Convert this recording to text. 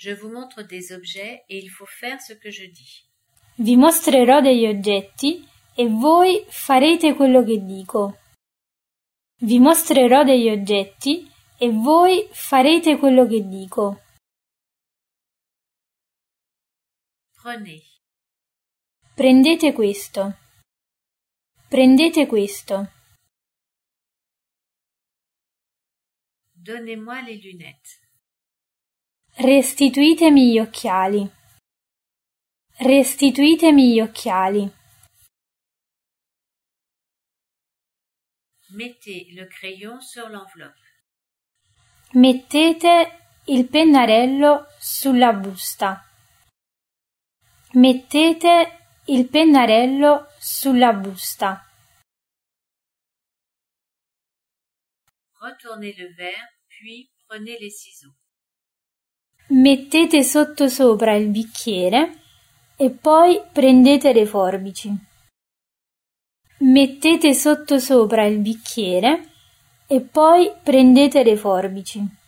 Je vous montre des objets et il faut faire ce que je dis. Vi mostrerò degli oggetti e voi farete quello che dico. Vi mostrerò degli oggetti e voi farete quello che dico. Prenez. Prendete questo. Prendete questo. Donnez-moi les lunettes. Restituitemi gli occhiali. Restituitemi gli occhiali. Mettez le crayon sur l'enveloppe. Mettete il pennarello sulla busta. Mettete il pennarello sulla busta. Retournez le verre, puis prenez les ciseaux. Mettete sottosopra il bicchiere e poi prendete le forbici. Mettete sottosopra il bicchiere e poi prendete le forbici.